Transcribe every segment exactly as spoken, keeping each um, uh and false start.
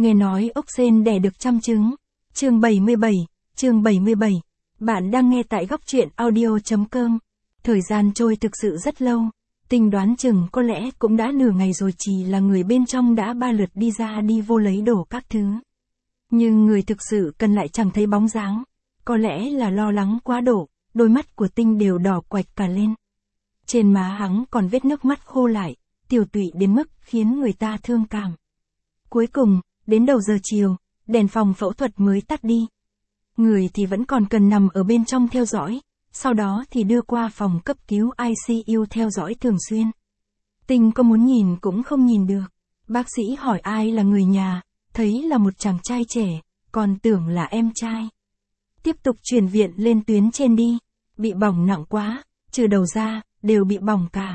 Nghe nói ốc sên đẻ được trăm trứng. Chương bảy mươi bảy, chương bảy mươi bảy. Bạn đang nghe tại góc truyện audio.com. Thời gian trôi thực sự rất lâu. Tình đoán chừng có lẽ cũng đã nửa ngày rồi, chỉ là người bên trong đã ba lượt đi ra đi vô lấy đồ các thứ. Nhưng người thực sự cần lại chẳng thấy bóng dáng. Có lẽ là lo lắng quá độ, đôi mắt của Tinh đều đỏ quạch cả lên. Trên má hắn còn vết nước mắt khô lại, tiểu tụy đến mức khiến người ta thương cảm. Cuối cùng, đến đầu giờ chiều, đèn phòng phẫu thuật mới tắt đi. Người thì vẫn còn cần nằm ở bên trong theo dõi, sau đó thì đưa qua phòng cấp cứu i xê u theo dõi thường xuyên. Tinh có muốn nhìn cũng không nhìn được. Bác sĩ hỏi ai là người nhà, thấy là một chàng trai trẻ, còn tưởng là em trai. Tiếp tục chuyển viện lên tuyến trên đi, bị bỏng nặng quá, trừ đầu ra, đều bị bỏng cả.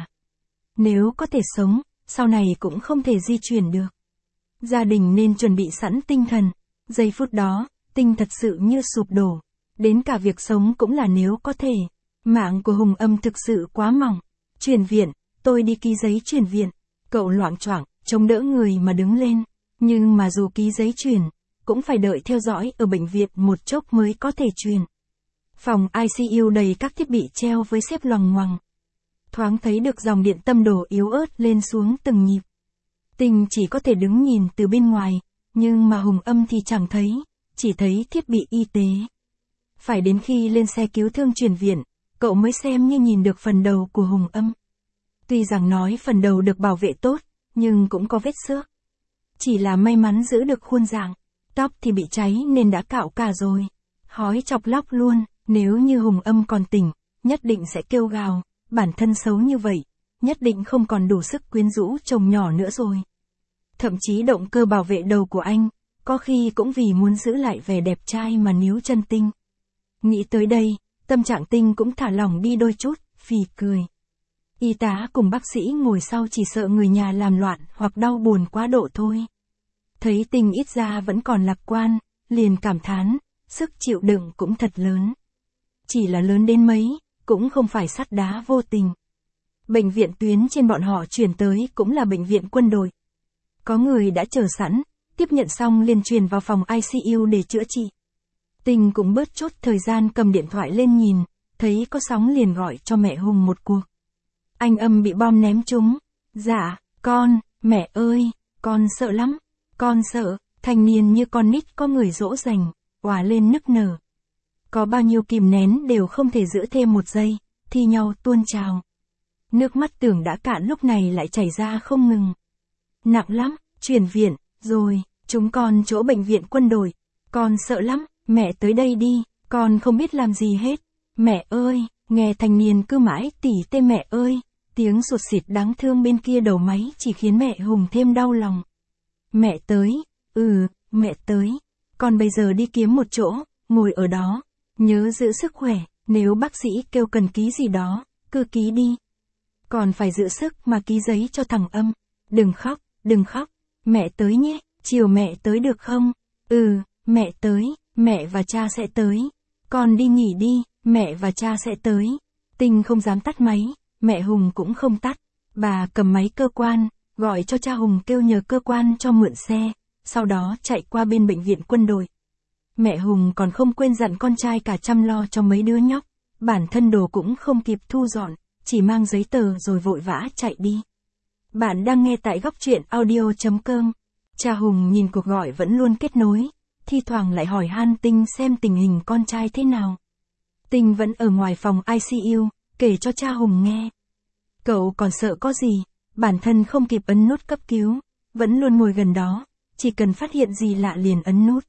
Nếu có thể sống, sau này cũng không thể di chuyển được. Gia đình nên chuẩn bị sẵn tinh thần. Giây phút đó, Tinh thật sự như sụp đổ. Đến cả việc sống cũng là nếu có thể. Mạng của Hùng Âm thực sự quá mỏng. Chuyển viện, tôi đi ký giấy chuyển viện. Cậu loạng choạng, chống đỡ người mà đứng lên. Nhưng mà dù ký giấy chuyển, cũng phải đợi theo dõi ở bệnh viện một chốc mới có thể truyền. Phòng i xê u đầy các thiết bị treo với xếp loằng ngoằng. Thoáng thấy được dòng điện tâm đồ yếu ớt lên xuống từng nhịp. Tinh chỉ có thể đứng nhìn từ bên ngoài, nhưng mà Hùng Âm thì chẳng thấy, chỉ thấy thiết bị y tế. Phải đến khi lên xe cứu thương chuyển viện, cậu mới xem như nhìn được phần đầu của Hùng Âm. Tuy rằng nói phần đầu được bảo vệ tốt, nhưng cũng có vết xước. Chỉ là may mắn giữ được khuôn dạng, tóc thì bị cháy nên đã cạo cả rồi. Hói chọc lóc luôn, nếu như Hùng Âm còn tỉnh, nhất định sẽ kêu gào, bản thân xấu như vậy, nhất định không còn đủ sức quyến rũ chồng nhỏ nữa rồi. Thậm chí động cơ bảo vệ đầu của anh, có khi cũng vì muốn giữ lại vẻ đẹp trai mà níu chân Tinh. Nghĩ tới đây, tâm trạng Tinh cũng thả lỏng đi đôi chút, phì cười. Y tá cùng bác sĩ ngồi sau chỉ sợ người nhà làm loạn hoặc đau buồn quá độ thôi. Thấy Tinh ít ra vẫn còn lạc quan, liền cảm thán, sức chịu đựng cũng thật lớn. Chỉ là lớn đến mấy, cũng không phải sắt đá vô tình. Bệnh viện tuyến trên bọn họ chuyển tới cũng là bệnh viện quân đội. Có người đã chờ sẵn, tiếp nhận xong liền truyền vào phòng i xê u để chữa trị. Tinh cũng bớt chốt thời gian cầm điện thoại lên nhìn, thấy có sóng liền gọi cho mẹ Hùng một cuộc. Anh Âm bị bom ném trúng. Dạ, con, mẹ ơi, con sợ lắm, con sợ, thanh niên như con nít có người dỗ dành, òa lên nức nở. Có bao nhiêu kìm nén đều không thể giữ thêm một giây, thi nhau tuôn trào. Nước mắt tưởng đã cạn lúc này lại chảy ra không ngừng. Nặng lắm, chuyển viện, rồi, chúng con chỗ bệnh viện quân đội. Con sợ lắm, mẹ tới đây đi, con không biết làm gì hết. Mẹ ơi, nghe thanh niên cứ mãi tỉ tê mẹ ơi, tiếng sụt sịt đáng thương bên kia đầu máy chỉ khiến mẹ Hùng thêm đau lòng. Mẹ tới, ừ, mẹ tới, con bây giờ đi kiếm một chỗ, ngồi ở đó, nhớ giữ sức khỏe, nếu bác sĩ kêu cần ký gì đó, cứ ký đi. Còn phải giữ sức mà ký giấy cho thằng Âm. Đừng khóc, đừng khóc, mẹ tới nhé, chiều mẹ tới được không? Ừ, mẹ tới, mẹ và cha sẽ tới. Con đi nghỉ đi, mẹ và cha sẽ tới. Tinh không dám tắt máy, mẹ Hùng cũng không tắt. Bà cầm máy cơ quan, gọi cho cha Hùng kêu nhờ cơ quan cho mượn xe, sau đó chạy qua bên bệnh viện quân đội. Mẹ Hùng còn không quên dặn con trai cả chăm lo cho mấy đứa nhóc, bản thân đồ cũng không kịp thu dọn, chỉ mang giấy tờ rồi vội vã chạy đi. Bạn đang nghe tại góc truyện audio.com. Cha Hùng nhìn cuộc gọi vẫn luôn kết nối, thi thoảng lại hỏi han Tinh xem tình hình con trai thế nào. Tinh vẫn ở ngoài phòng i xê u, kể cho cha Hùng nghe. Cậu còn sợ có gì, bản thân không kịp ấn nút cấp cứu, vẫn luôn ngồi gần đó, chỉ cần phát hiện gì lạ liền ấn nút.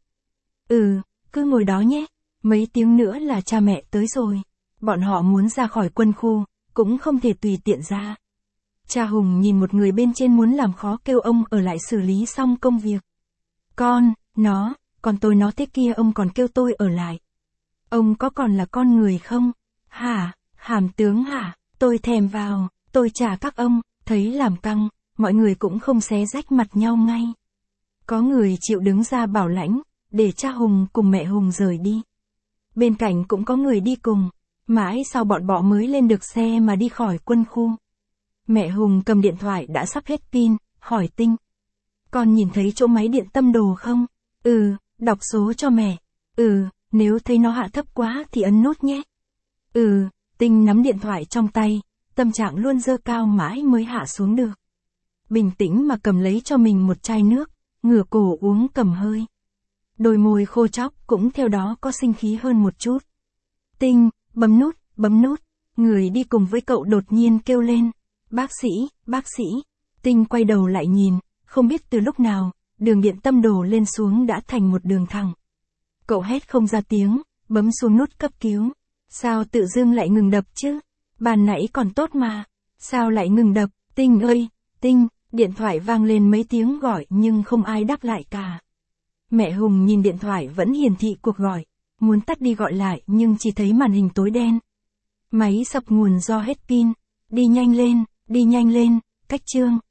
Ừ, cứ ngồi đó nhé, mấy tiếng nữa là cha mẹ tới rồi. Bọn họ muốn ra khỏi quân khu, cũng không thể tùy tiện ra. Cha Hùng nhìn một người bên trên muốn làm khó kêu ông ở lại xử lý xong công việc. Con, nó, còn tôi nó thế kia ông còn kêu tôi ở lại. Ông có còn là con người không? Hả, hàm tướng hả, tôi thèm vào, tôi trả các ông, thấy làm căng, mọi người cũng không xé rách mặt nhau ngay. Có người chịu đứng ra bảo lãnh, để cha Hùng cùng mẹ Hùng rời đi. Bên cạnh cũng có người đi cùng, mãi sau bọn bọ mới lên được xe mà đi khỏi quân khu. Mẹ Hùng cầm điện thoại đã sắp hết pin, hỏi Tinh. Con nhìn thấy chỗ máy điện tâm đồ không? Ừ, đọc số cho mẹ. Ừ, nếu thấy nó hạ thấp quá thì ấn nút nhé. Ừ, Tinh nắm điện thoại trong tay, tâm trạng luôn dơ cao mãi mới hạ xuống được. Bình tĩnh mà cầm lấy cho mình một chai nước, ngửa cổ uống cầm hơi. Đôi môi khô chóc cũng theo đó có sinh khí hơn một chút. Tinh, bấm nút, bấm nút, người đi cùng với cậu đột nhiên kêu lên. Bác sĩ, bác sĩ. Tinh quay đầu lại nhìn, không biết từ lúc nào, đường điện tâm đồ lên xuống đã thành một đường thẳng. Cậu hét không ra tiếng, bấm xuống nút cấp cứu. Sao tự dưng lại ngừng đập chứ? Ban nãy còn tốt mà. Sao lại ngừng đập? Tinh ơi, Tinh, điện thoại vang lên mấy tiếng gọi nhưng không ai đáp lại cả. Mẹ Hùng nhìn điện thoại vẫn hiển thị cuộc gọi, muốn tắt đi gọi lại nhưng chỉ thấy màn hình tối đen. Máy sập nguồn do hết pin. Đi nhanh lên, đi nhanh lên, Cách Chương.